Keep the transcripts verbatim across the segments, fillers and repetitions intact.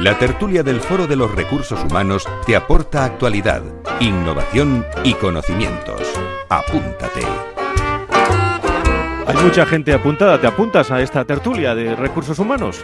La tertulia del Foro de los Recursos Humanos te aporta actualidad, innovación y conocimientos. Apúntate. Hay mucha gente apuntada. ¿Te apuntas a esta tertulia de recursos humanos?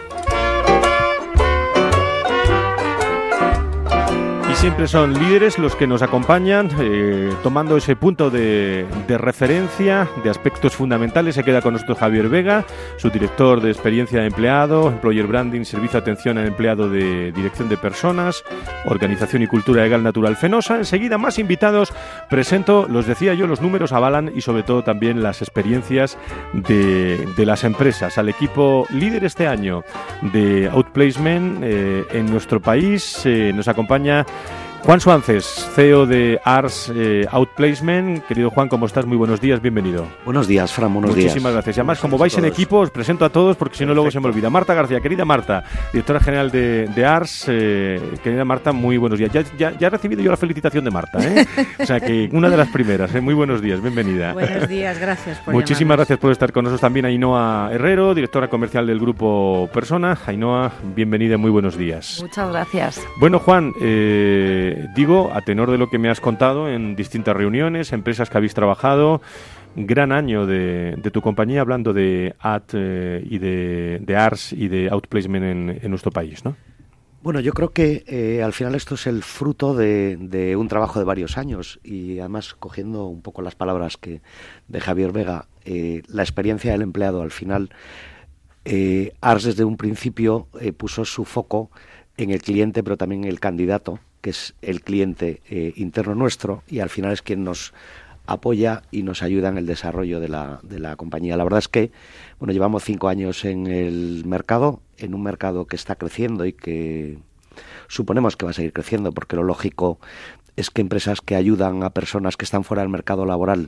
Y siempre son líderes los que nos acompañan, eh, tomando ese punto de, de referencia, de aspectos fundamentales. Se queda con nosotros Javier Vega, su director de experiencia de empleado, Employer Branding, Servicio de Atención al Empleado de Dirección de Personas, Organización y Cultura Legal Natural Fenosa. Enseguida, más invitados. Presento, los decía yo, los números avalan y sobre todo también las experiencias de, de las empresas. Al equipo líder este año de Outplacement eh, en nuestro país eh, nos acompaña Juan Suances, C E O de Ars eh, Outplacement. Querido Juan, ¿cómo estás? Muy buenos días, bienvenido. Buenos días, Fran, buenos Muchísimas días. Muchísimas gracias. Y además, como vais en equipo, os presento a todos porque si no luego se me olvida. Marta García, querida Marta, directora general de, de Ars. Eh, querida Marta, muy buenos días. Ya, ya, ya he recibido yo la felicitación de Marta, ¿eh? O sea que una de las primeras, ¿eh? Muy buenos días, bienvenida. Buenos días, gracias por Muchísimas llamarnos. gracias por estar con nosotros también Ainhoa Herrero, directora comercial del Grupo Persona. Ainhoa, bienvenida, muy buenos días. Muchas gracias. Bueno, Juan, eh, digo, a tenor de lo que me has contado en distintas reuniones, empresas que habéis trabajado, gran año de, de tu compañía hablando de A T eh, y de, de Ars y de Outplacement en, en nuestro país, ¿no? Bueno, yo creo que eh, al final esto es el fruto de, de un trabajo de varios años y además cogiendo un poco las palabras que de Javier Vega, eh, la experiencia del empleado al final, eh, Ars desde un principio eh, puso su foco en el cliente pero también en el candidato, que es el cliente eh, interno nuestro y al final es quien nos apoya y nos ayuda en el desarrollo de la, de la compañía. La verdad es que bueno, llevamos cinco años en el mercado, en un mercado que está creciendo y que suponemos que va a seguir creciendo porque lo lógico es que empresas que ayudan a personas que están fuera del mercado laboral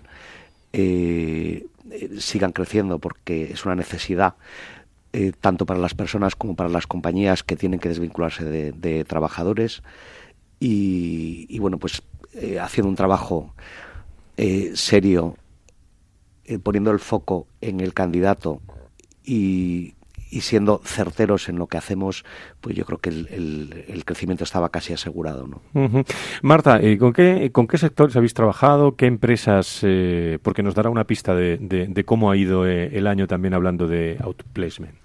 eh, eh, sigan creciendo porque es una necesidad eh, tanto para las personas como para las compañías que tienen que desvincularse de, de trabajadores. Y, y bueno, pues eh, haciendo un trabajo eh, serio, eh, poniendo el foco en el candidato y, y siendo certeros en lo que hacemos, pues yo creo que el, el, el crecimiento estaba casi asegurado, ¿no? Uh-huh. Marta, eh, ¿con qué con qué sectores habéis trabajado? ¿Qué empresas? Eh, porque nos dará una pista de, de, de cómo ha ido eh, el año también hablando de Outplacement.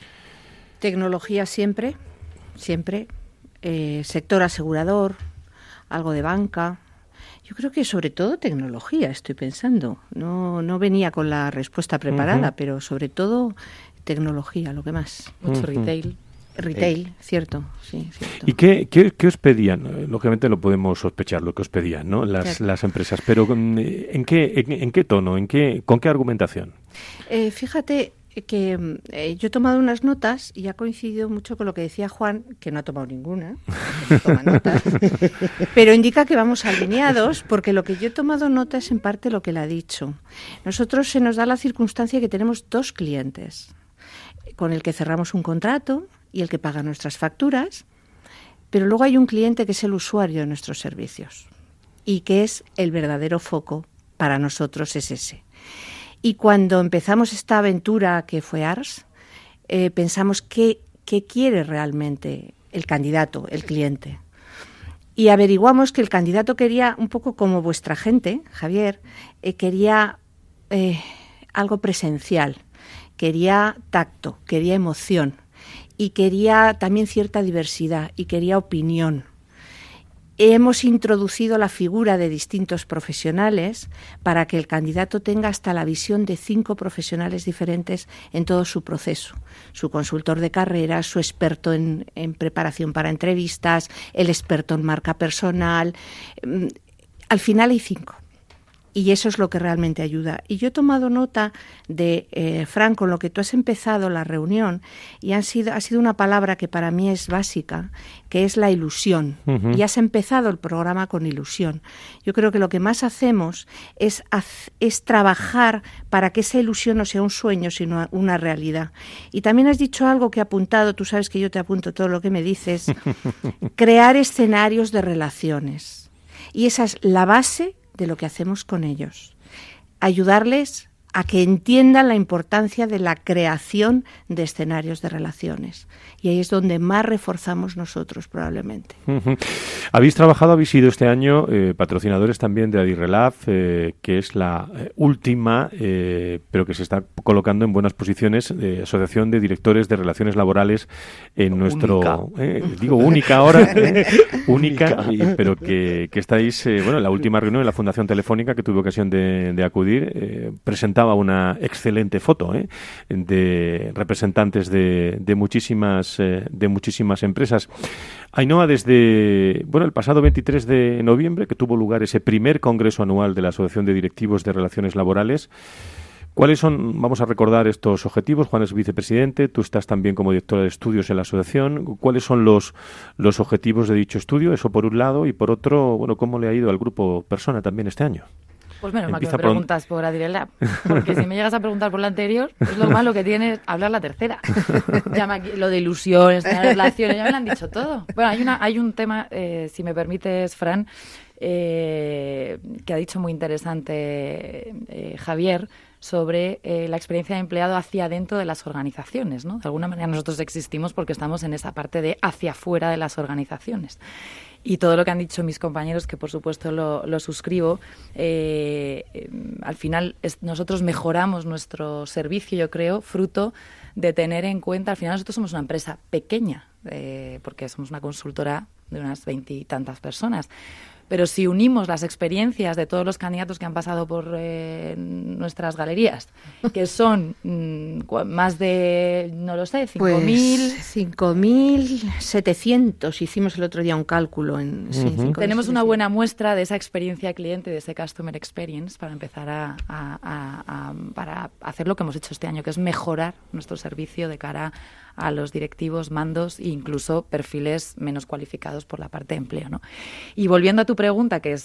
Tecnología siempre, siempre. Eh, sector asegurador, algo de banca. Yo creo que sobre todo tecnología, estoy pensando. No, no venía con la respuesta preparada, uh-huh. pero sobre todo tecnología, lo que más. Mucho uh-huh. retail. Retail, eh. cierto, sí, cierto. ¿Y qué, qué, qué os pedían? Lógicamente lo podemos sospechar, lo que os pedían, ¿no? Las, claro. las empresas, pero ¿en qué, en, en qué tono? ¿En qué, ¿Con qué argumentación? Eh, fíjate que eh, yo he tomado unas notas y ha coincidido mucho con lo que decía Juan, que no ha tomado ninguna, no toma notas, pero indica que vamos alineados, porque lo que yo he tomado nota es en parte lo que él ha dicho. Nosotros se nos da la circunstancia que tenemos dos clientes, con el que cerramos un contrato y el que paga nuestras facturas, pero luego hay un cliente que es el usuario de nuestros servicios y que es el verdadero foco para nosotros, es ese. Y cuando empezamos esta aventura que fue Ars, eh, pensamos qué, qué quiere realmente el candidato, el cliente. Y averiguamos que el candidato quería, un poco como vuestra gente, Javier, eh, quería eh, algo presencial, quería tacto, quería emoción y quería también cierta diversidad y quería opinión. Hemos introducido la figura de distintos profesionales para que el candidato tenga hasta la visión de cinco profesionales diferentes en todo su proceso. Su consultor de carrera, su experto en, en preparación para entrevistas, el experto en marca personal. Al final hay cinco. Y eso es lo que realmente ayuda. Y yo he tomado nota de, eh, Fran, con lo que tú has empezado la reunión, y han sido, ha sido una palabra que para mí es básica, que es la ilusión. Uh-huh. Y has empezado el programa con ilusión. Yo creo que lo que más hacemos es, es trabajar para que esa ilusión no sea un sueño, sino una realidad. Y también has dicho algo que he apuntado, tú sabes que yo te apunto todo lo que me dices, crear escenarios de relaciones. Y esa es la base de lo que hacemos con ellos. Ayudarles a que entiendan la importancia de la creación de escenarios de relaciones. Y ahí es donde más reforzamos nosotros, probablemente. Uh-huh. Habéis trabajado, habéis sido este año eh, patrocinadores también de Adirrelab, eh, que es la eh, última, eh, pero que se está colocando en buenas posiciones, eh, Asociación de Directores de Relaciones Laborales en nuestro... Eh, digo única ahora, eh, única, y, pero que, que estáis, eh, bueno, en la última reunión en la Fundación Telefónica, que tuve ocasión de, de acudir, eh, presentaba una excelente foto eh, de representantes de, de muchísimas de muchísimas empresas. Ainhoa, desde bueno el pasado veintitrés de noviembre, que tuvo lugar ese primer congreso anual de la Asociación de Directivos de Relaciones Laborales, ¿cuáles son, vamos a recordar estos objetivos? Juan es vicepresidente, tú estás también como directora de estudios en la asociación. ¿Cuáles son los, los objetivos de dicho estudio? Eso por un lado, y por otro, bueno, ¿cómo le ha ido al grupo Persona también este año? Pues menos mal que me preguntas por Adirrelab, porque si me llegas a preguntar por la anterior, es lo malo que tiene hablar la tercera. Ya me, lo de ilusiones, de relaciones, ya me lo han dicho todo. Bueno, hay una hay un tema, eh, si me permites, Fran, eh, que ha dicho muy interesante eh, Javier, sobre eh, la experiencia de empleado hacia adentro de las organizaciones, ¿no? De alguna manera nosotros existimos porque estamos en esa parte de hacia afuera de las organizaciones. Y todo lo que han dicho mis compañeros, que por supuesto lo, lo suscribo, eh, eh, al final es, nosotros mejoramos nuestro servicio, yo creo, fruto de tener en cuenta, al final nosotros somos una empresa pequeña, eh, porque somos una consultora de unas veintitantas personas. Pero si unimos las experiencias de todos los candidatos que han pasado por eh, nuestras galerías, que son mmm, más de, no lo sé, cinco mil... Pues cinco mil setecientos, hicimos el otro día un cálculo. En, uh-huh. sí, Tenemos una buena muestra de esa experiencia cliente, de ese customer experience, para empezar a, a, a, a, para hacer lo que hemos hecho este año, que es mejorar nuestro servicio de cara a los directivos, mandos e incluso perfiles menos cualificados por la parte de empleo, ¿no? Y volviendo a tu pregunta, que es,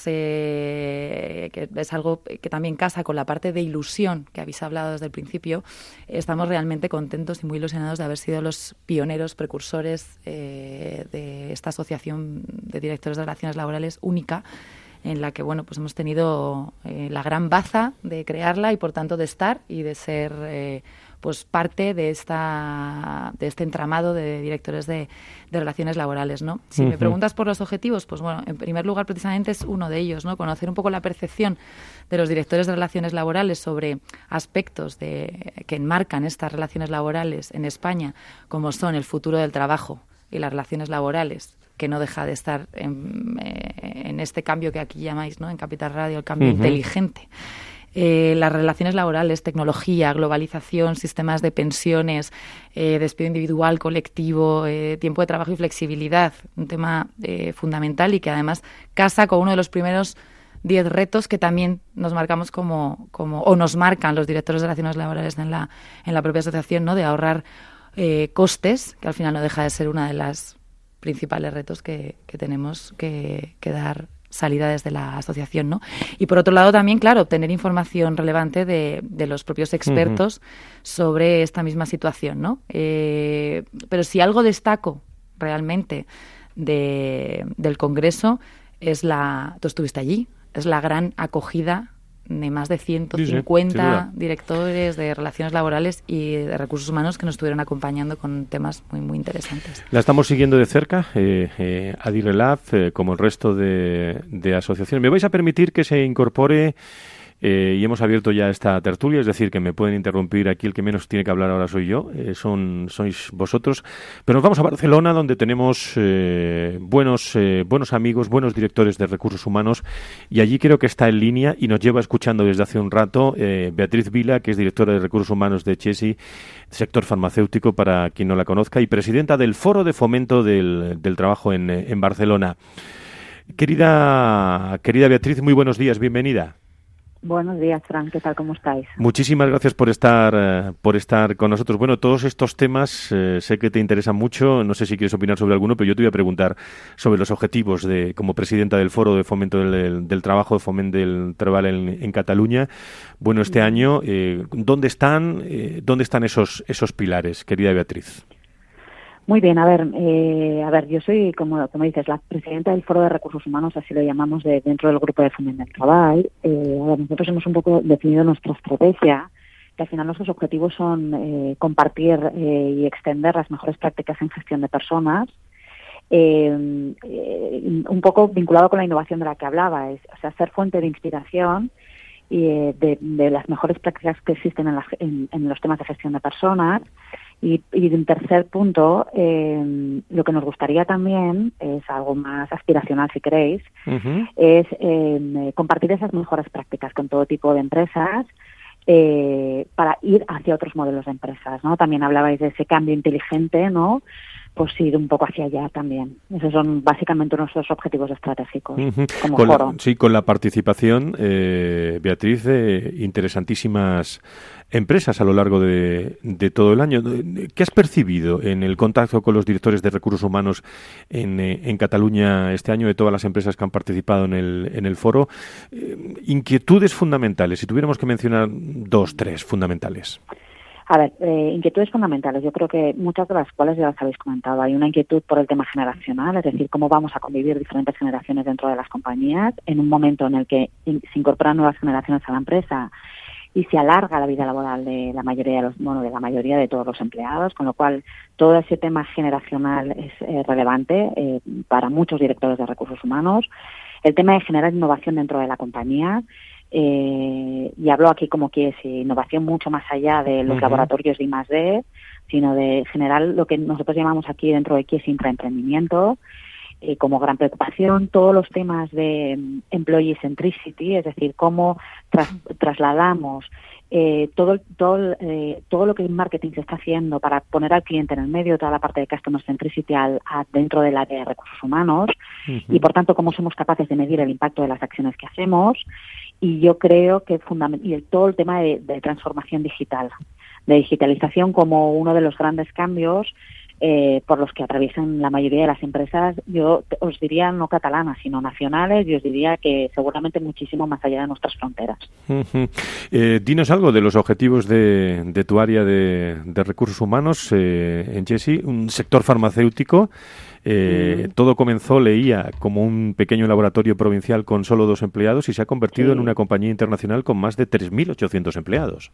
eh, que es algo que también casa con la parte de ilusión que habéis hablado desde el principio, estamos realmente contentos y muy ilusionados de haber sido los pioneros, precursores eh, de esta asociación de directores de relaciones laborales única, en la que bueno pues hemos tenido eh, la gran baza de crearla y por tanto de estar y de ser eh, pues parte de esta de este entramado de directores de, de relaciones laborales, ¿no? Si uh-huh. me preguntas por los objetivos, pues bueno, en primer lugar precisamente es uno de ellos, ¿no? Conocer un poco la percepción de los directores de relaciones laborales sobre aspectos de que enmarcan estas relaciones laborales en España, como son el futuro del trabajo y las relaciones laborales, que no deja de estar en, en este cambio que aquí llamáis, ¿no? En Capital Radio, el cambio uh-huh. inteligente. Eh, las relaciones laborales, tecnología, globalización, sistemas de pensiones, eh, despido individual, colectivo, eh, tiempo de trabajo y flexibilidad, un tema eh, fundamental y que además casa con uno de los primeros diez retos que también nos marcamos como, como o nos marcan los directores de relaciones laborales en la, en la propia asociación, ¿no? De ahorrar eh, costes, que al final no deja de ser una de las principales retos que, que tenemos que, que dar salida desde la asociación, ¿no? Y por otro lado también, claro, obtener información relevante de, de los propios expertos uh-huh. sobre esta misma situación, ¿no? Eh, pero si algo destaco realmente de, del Congreso es la... Tú estuviste allí, es la gran acogida de más de ciento cincuenta sí, sí, directores de relaciones laborales y de recursos humanos que nos estuvieron acompañando con temas muy muy interesantes. La estamos siguiendo de cerca, eh, eh, Adirrelab, eh, como el resto de, de asociaciones. ¿Me vais a permitir que se incorpore Eh, y hemos abierto ya esta tertulia, es decir, que me pueden interrumpir aquí, el que menos tiene que hablar ahora soy yo, eh, son sois vosotros, pero nos vamos a Barcelona, donde tenemos eh, buenos eh, buenos amigos, buenos directores de recursos humanos, y allí creo que está en línea y nos lleva escuchando desde hace un rato eh, Beatriz Vila, que es directora de recursos humanos de Chesi, sector farmacéutico, para quien no la conozca, y presidenta del Foro de Fomento del, del Trabajo en, en Barcelona. Querida, querida Beatriz, muy buenos días, bienvenida. Buenos días, Fran, ¿qué tal? ¿Cómo estáis? Muchísimas gracias por estar eh, por estar con nosotros. Bueno, todos estos temas eh, sé que te interesan mucho, no sé si quieres opinar sobre alguno, pero yo te voy a preguntar sobre los objetivos de como presidenta del Foro de Fomento del, del Trabajo, de Fomento del Trabajo en, en Cataluña. Bueno, este mm. año, eh, ¿dónde están eh, dónde están esos esos pilares, querida Beatriz? Muy bien, a ver, eh, a ver, yo soy, como, como dices, la presidenta del Foro de Recursos Humanos, así lo llamamos, de, dentro del Grupo de Fomento del Trabajo. Eh, a ver, nosotros hemos un poco definido nuestra estrategia que al final nuestros objetivos son eh, compartir eh, y extender las mejores prácticas en gestión de personas, eh, eh, un poco vinculado con la innovación de la que hablaba, es, o sea, ser fuente de inspiración y eh, de, de las mejores prácticas que existen en, la, en, en los temas de gestión de personas. Y, y en tercer punto, eh, lo que nos gustaría también, es algo más aspiracional si queréis, uh-huh. es eh, compartir esas mejores prácticas con todo tipo de empresas eh, para ir hacia otros modelos de empresas, ¿no? También hablabais de ese cambio inteligente, ¿no? Pues ir un poco hacia allá también. Esos son básicamente nuestros objetivos estratégicos uh-huh. como con foro. La, sí, con la participación, eh, Beatriz, de interesantísimas empresas a lo largo de, de todo el año. ¿Qué has percibido en el contacto con los directores de recursos humanos en, en Cataluña este año, de todas las empresas que han participado en el, en el foro? Eh, inquietudes fundamentales, si tuviéramos que mencionar dos, tres fundamentales. A ver, eh, inquietudes fundamentales. Yo creo que muchas de las cuales ya las habéis comentado. Hay una inquietud por el tema generacional, es decir, cómo vamos a convivir diferentes generaciones dentro de las compañías en un momento en el que in- se incorporan nuevas generaciones a la empresa y se alarga la vida laboral de la mayoría de los, bueno, de la mayoría de todos los empleados, con lo cual todo ese tema generacional es eh, relevante eh, para muchos directores de recursos humanos. El tema de generar innovación dentro de la compañía. Eh, y hablo aquí como que es innovación mucho más allá de los uh-huh. laboratorios de I más D, sino de generar lo que nosotros llamamos aquí dentro de aquí es intraemprendimiento, eh, como gran preocupación, todos los temas de um, employee centricity, es decir, cómo tras, trasladamos eh, todo, todo, eh, todo lo que en marketing se está haciendo para poner al cliente en el medio, toda la parte de customer centricity al, a, dentro del área de recursos humanos uh-huh. y, por tanto, cómo somos capaces de medir el impacto de las acciones que hacemos. Y yo creo que fundament- y el, todo el tema de, de transformación digital, de digitalización como uno de los grandes cambios eh, por los que atraviesan la mayoría de las empresas, yo te, os diría no catalanas, sino nacionales, y os diría que seguramente muchísimo más allá de nuestras fronteras. Uh-huh. Eh, dinos algo de los objetivos de, de tu área de, de recursos humanos eh, en Jessie, un sector farmacéutico. Eh, mm. Todo comenzó, leía, como un pequeño laboratorio provincial con solo dos empleados y se ha convertido sí. en una compañía internacional con más de tres mil ochocientos empleados.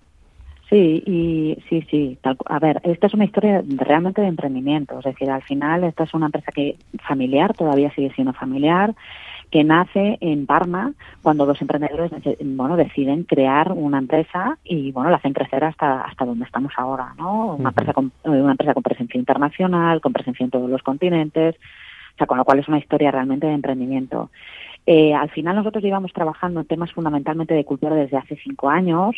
Sí, y sí, sí. Tal, a ver, esta es una historia de, realmente de emprendimiento. Es decir, al final esta es una empresa que familiar, todavía sigue siendo familiar, que nace en Parma cuando los emprendedores bueno deciden crear una empresa y bueno la hacen crecer hasta hasta donde estamos ahora, ¿no? Una uh-huh. empresa con una empresa con presencia internacional, con presencia en todos los continentes, o sea, con lo cual es una historia realmente de emprendimiento. Eh, al final nosotros llevamos trabajando en temas fundamentalmente de cultura desde hace cinco años.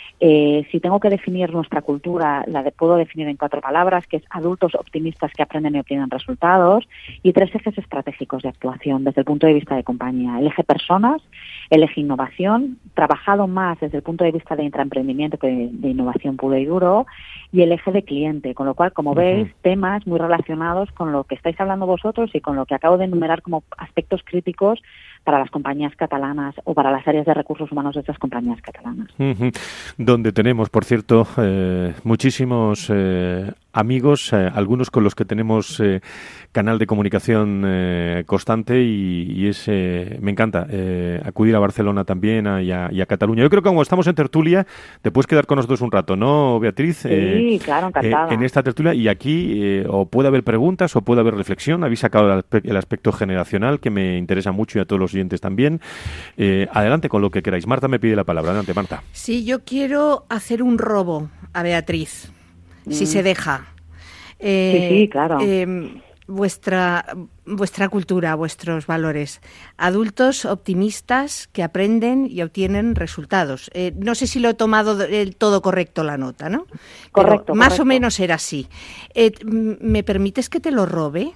Eh, si tengo que definir nuestra cultura, la de, puedo definir en cuatro palabras, que es adultos optimistas que aprenden y obtienen resultados, y tres ejes estratégicos de actuación desde el punto de vista de compañía. El eje personas, el eje innovación, trabajado más desde el punto de vista de intraemprendimiento que de, de innovación puro y duro, y el eje de cliente, con lo cual, como uh-huh. veis, temas muy relacionados con lo que estáis hablando vosotros y con lo que acabo de enumerar como aspectos críticos para las compañías catalanas o para las áreas de recursos humanos de estas compañías catalanas. Uh-huh. Donde tenemos, por cierto, eh, muchísimos eh, amigos, eh, algunos con los que tenemos eh, canal de comunicación eh, constante y, y es, eh, me encanta eh, acudir a Barcelona también a, y, a, y a Cataluña. Yo creo que como estamos en tertulia, te puedes quedar con nosotros un rato, ¿no, Beatriz? Sí, eh, claro, encantada. Eh, en esta tertulia y aquí eh, o puede haber preguntas o puede haber reflexión. Habéis sacado el, el aspecto generacional que me interesa mucho y a todos los oyentes también. Eh, adelante con lo que queráis. Marta me pide la palabra. Adelante, Marta. Sí, yo quiero hacer un robo a Beatriz, mm. si se deja. Eh, sí, sí, claro. Eh, vuestra, vuestra cultura, vuestros valores. Adultos optimistas que aprenden y obtienen resultados. Eh, no sé si lo he tomado del todo correcto la nota, ¿no? Correcto. Pero más correcto. o menos era así. Eh, ¿Me permites que te lo robe?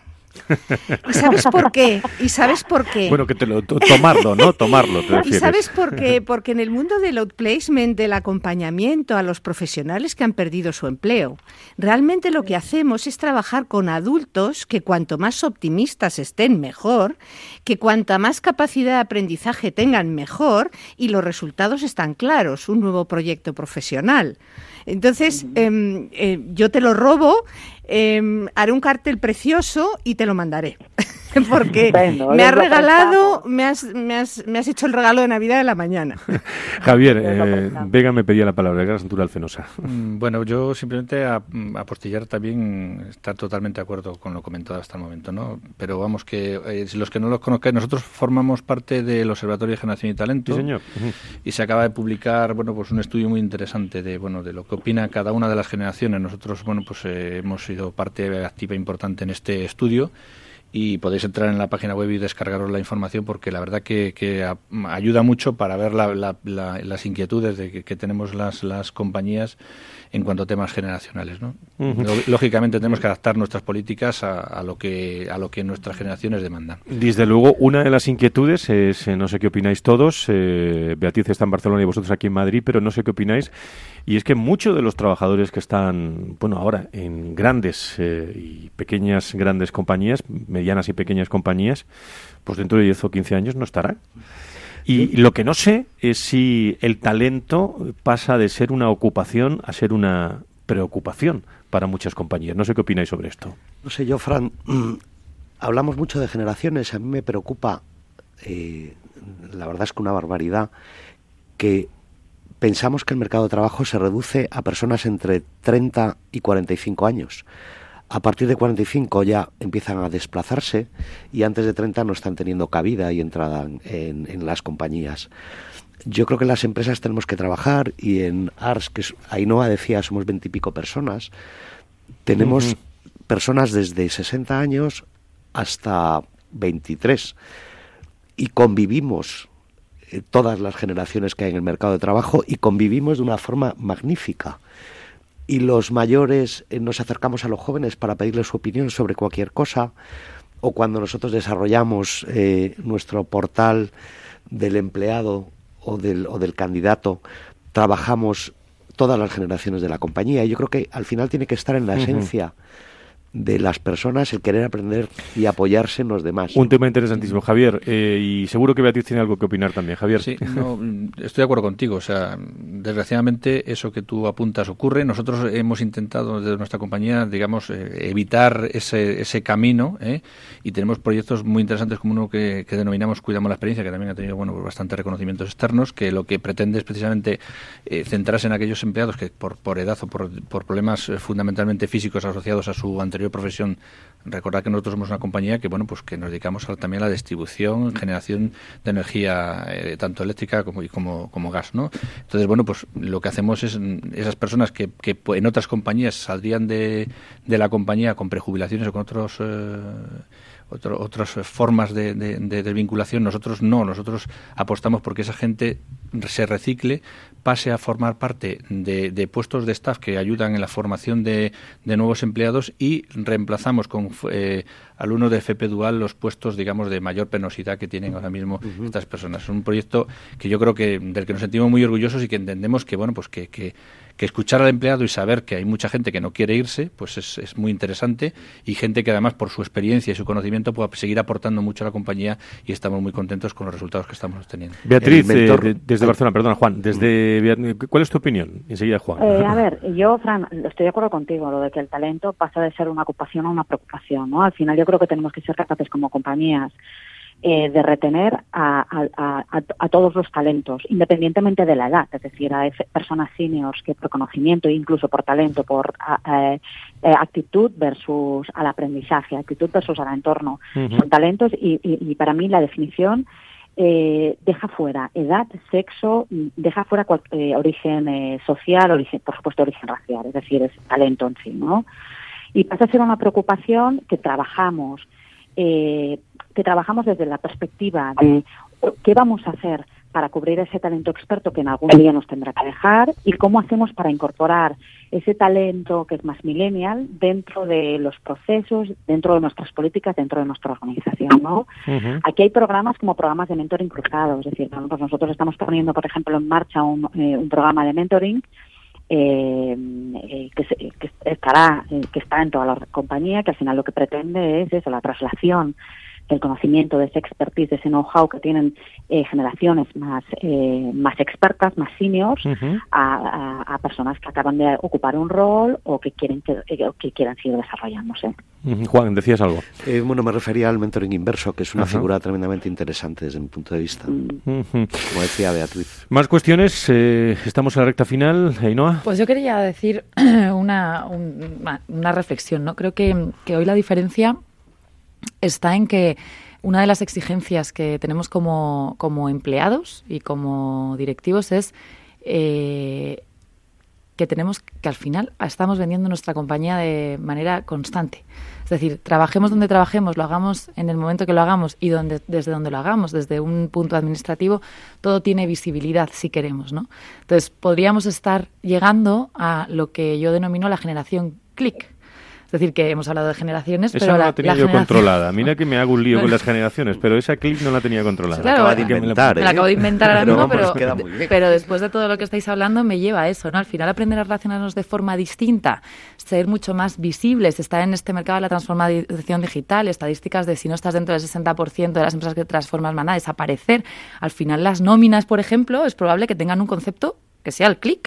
¿Y sabes por qué? ¿Y sabes por qué? Bueno, que te lo, tomarlo, ¿no? Tomarlo, te refieres. ¿Y sabes por qué? Porque en el mundo del outplacement, del acompañamiento a los profesionales que han perdido su empleo, realmente lo que hacemos es trabajar con adultos que cuanto más optimistas estén, mejor, que cuanta más capacidad de aprendizaje tengan, mejor, y los resultados están claros, un nuevo proyecto profesional. Entonces, eh, eh, yo te lo robo, eh, haré un cartel precioso y te lo mandaré. porque Bueno, me has lo regalado, pensamos. me has, me, has, me has hecho el regalo de Navidad de la mañana. Javier, Lo eh, pensamos. Vega me pedía la palabra, Gas Natural Fenosa. Mm, Bueno, yo simplemente a- apostillar también está totalmente de acuerdo con lo comentado hasta el momento, ¿no? Pero vamos que eh, si los que no los conozcan, nosotros formamos parte del Observatorio de Generación y Talento. Sí, señor. Ujú. Y se acaba de publicar, bueno, pues un estudio muy interesante de, bueno, de lo que opina cada una de las generaciones. Nosotros, bueno, pues eh, hemos sido parte activa e importante en este estudio. Y podéis entrar en la página web y descargaros la información porque la verdad que, que a- ayuda mucho para ver la- la- la- las inquietudes de que, que tenemos las, las compañías en cuanto a temas generacionales, ¿no? Ujú. Lo- Lógicamente tenemos que adaptar nuestras políticas a, a lo que a lo que nuestras generaciones demandan. Desde luego, una de las inquietudes es, eh, no sé qué opináis todos, eh, Beatriz está en Barcelona y vosotros aquí en Madrid, pero no sé qué opináis, y es que muchos de los trabajadores que están, bueno, ahora en grandes eh, y pequeñas, grandes compañías, medianas y pequeñas compañías, pues dentro de diez o quince años no estarán. Y lo que no sé es si el talento pasa de ser una ocupación a ser una preocupación para muchas compañías. No sé qué opináis sobre esto. No sé, yo, Fran, hablamos mucho de generaciones. A mí me preocupa, eh, la verdad es que una barbaridad, que pensamos que el mercado de trabajo se reduce a personas entre treinta y cuarenta y cinco años. A partir de cuarenta y cinco ya empiezan a desplazarse y antes de treinta no están teniendo cabida y entrada en, en las compañías. Yo creo que en las empresas tenemos que trabajar y en A R S, que es, Ainhoa decía, somos veintipico personas, tenemos Uh-huh. personas desde sesenta años hasta veintitrés y convivimos eh, todas las generaciones que hay en el mercado de trabajo y convivimos de una forma magnífica. Y los mayores eh, nos acercamos a los jóvenes para pedirles su opinión sobre cualquier cosa, o cuando nosotros desarrollamos eh, nuestro portal del empleado o del, o del candidato, trabajamos todas las generaciones de la compañía. Y yo creo que al final tiene que estar en la esencia de las personas el querer aprender y apoyarse en los demás. Un tema interesantísimo, Javier, eh, y seguro que Beatriz tiene algo que opinar también. Javier. Sí, no, estoy de acuerdo contigo. O sea, desgraciadamente eso que tú apuntas ocurre. Nosotros hemos intentado desde nuestra compañía, digamos, eh, evitar ese, ese camino, ¿eh? Y tenemos proyectos muy interesantes como uno que, que denominamos Cuidamos la Experiencia, que también ha tenido, bueno, pues bastantes reconocimientos externos, que lo que pretende es precisamente eh, centrarse en aquellos empleados que por, por edad o por, por problemas eh, fundamentalmente físicos asociados a su anterior profesión. Recordad que nosotros somos una compañía que, bueno, pues que nos dedicamos a, también a la distribución, generación de energía eh, tanto eléctrica como, y como, como gas, ¿no? Entonces, bueno, pues lo que hacemos es esas personas que, que en otras compañías saldrían de, de la compañía con prejubilaciones o con otros eh, otro, otras formas de, de, de, de vinculación, nosotros no, nosotros apostamos porque esa gente se recicle, pase a formar parte de, de puestos de staff que ayudan en la formación de, de nuevos empleados y reemplazamos con eh, alumnos de F P Dual los puestos, digamos, de mayor penosidad que tienen ahora mismo uh-huh. estas personas. Es un proyecto que yo creo que del que nos sentimos muy orgullosos y que entendemos que, bueno, pues que, que, que escuchar al empleado y saber que hay mucha gente que no quiere irse, pues es, es muy interesante, y gente que además por su experiencia y su conocimiento pueda seguir aportando mucho a la compañía, y estamos muy contentos con los resultados que estamos obteniendo. Beatriz, mentor... eh, de, desde Barcelona, perdona, Juan, desde ¿cuál es tu opinión? Enseguida, Juan. Eh, a ver, yo, Fran, estoy de acuerdo contigo, lo de que el talento pasa de ser una ocupación a una preocupación, ¿no? Al final yo creo que tenemos que ser capaces como compañías eh, de retener a, a, a, a todos los talentos, independientemente de la edad, es decir, a personas seniors que por conocimiento, incluso por talento, por eh, eh, actitud versus al aprendizaje, actitud versus al entorno, uh-huh. son talentos y, y, y para mí la definición Eh, deja fuera edad, sexo, deja fuera cual, eh, origen eh, social, origen, por supuesto origen racial, es decir, es talento en sí, ¿no? Y pasa a ser una preocupación que trabajamos, eh, que trabajamos desde la perspectiva de qué vamos a hacer para cubrir ese talento experto que en algún día nos tendrá que dejar, y cómo hacemos para incorporar ese talento que es más millennial dentro de los procesos, dentro de nuestras políticas, dentro de nuestra organización, ¿no? Uh-huh. Aquí hay programas como programas de mentoring cruzado, es decir, pues nosotros estamos poniendo, por ejemplo, en marcha un, eh, un programa de mentoring eh, eh, que, se, que estará eh, que está en toda la compañía, que al final lo que pretende es eso, la traslación el conocimiento, de ese expertise, de ese know-how que tienen eh, generaciones más eh, más expertas, más seniors, uh-huh. a, a, a personas que acaban de ocupar un rol o que quieren que, que quieran seguir desarrollándose. Uh-huh. Juan, decías algo. Eh, bueno, me refería al mentoring inverso, que es una uh-huh. figura tremendamente interesante desde mi punto de vista. Uh-huh. Como decía Beatriz. Más cuestiones. Eh, estamos en la recta final. Ainhoa. Pues yo quería decir una, un, una reflexión, ¿no? Creo que, que hoy la diferencia está en que una de las exigencias que tenemos como, como empleados y como directivos es eh, que tenemos que al final estamos vendiendo nuestra compañía de manera constante. Es decir, trabajemos donde trabajemos, lo hagamos en el momento que lo hagamos y donde, desde donde lo hagamos, desde un punto administrativo, todo tiene visibilidad si queremos, ¿no? Entonces, podríamos estar llegando a lo que yo denomino la generación click. Es decir, que hemos hablado de generaciones, esa pero no la, la tenía la yo generación... controlada. Mira que me hago un lío con las generaciones, pero esa clic no la tenía controlada. Claro, acaba de inventar, me, ¿eh? me la acabo de inventar ahora mismo, pero, pero, vamos, pero, pero después de todo lo que estáis hablando me lleva a eso, ¿no? Al final aprender a relacionarnos de forma distinta, ser mucho más visibles, estar en este mercado de la transformación digital, estadísticas de si no estás dentro del sesenta por ciento de las empresas que transformas van a desaparecer. Al final las nóminas, por ejemplo, es probable que tengan un concepto que sea el clic.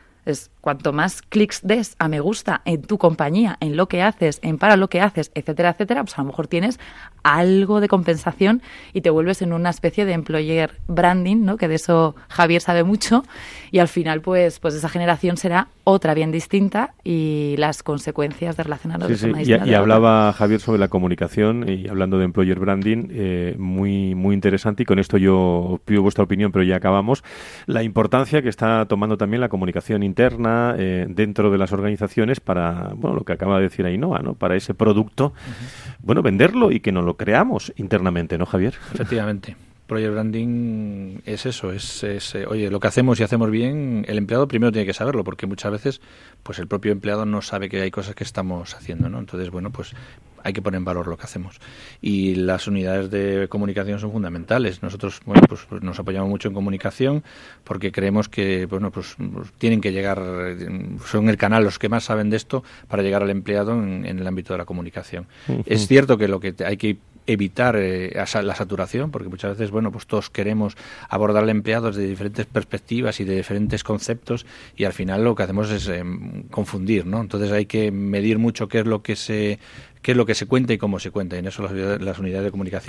Es cuanto más clics des a me gusta en tu compañía, en lo que haces, en para lo que haces, etcétera, etcétera, pues a lo mejor tienes algo de compensación y te vuelves en una especie de employer branding, ¿no? Que de eso Javier sabe mucho y al final pues pues esa generación será otra bien distinta y las consecuencias de relacionarnos sí, de forma sí. distinta. Y, y hablaba Javier sobre la comunicación y hablando de employer branding, eh, muy muy interesante y con esto yo pido vuestra opinión, pero ya acabamos. La importancia que está tomando también la comunicación interna eh, dentro de las organizaciones para, bueno, lo que acaba de decir Ainhoa, ¿no? Para ese producto, uh-huh. bueno, venderlo y que nos lo creamos internamente, ¿no, Javier? Efectivamente. Project Branding es eso, es, es eh, oye, lo que hacemos y hacemos bien, el empleado primero tiene que saberlo, porque muchas veces pues el propio empleado no sabe que hay cosas que estamos haciendo, ¿no? Entonces, bueno, pues hay que poner en valor lo que hacemos. Y las unidades de comunicación son fundamentales. Nosotros, bueno, pues, pues nos apoyamos mucho en comunicación porque creemos que, bueno, pues, pues tienen que llegar, son el canal los que más saben de esto para llegar al empleado en, en el ámbito de la comunicación. Uh-huh. Es cierto que lo que hay que evitar eh, la saturación, porque muchas veces, bueno, pues todos queremos abordar al empleado desde diferentes perspectivas y de diferentes conceptos y al final lo que hacemos es eh, confundir, ¿no? Entonces hay que medir mucho qué es lo que se qué es lo que se cuenta y cómo se cuenta, y en eso las, las unidades de comunicación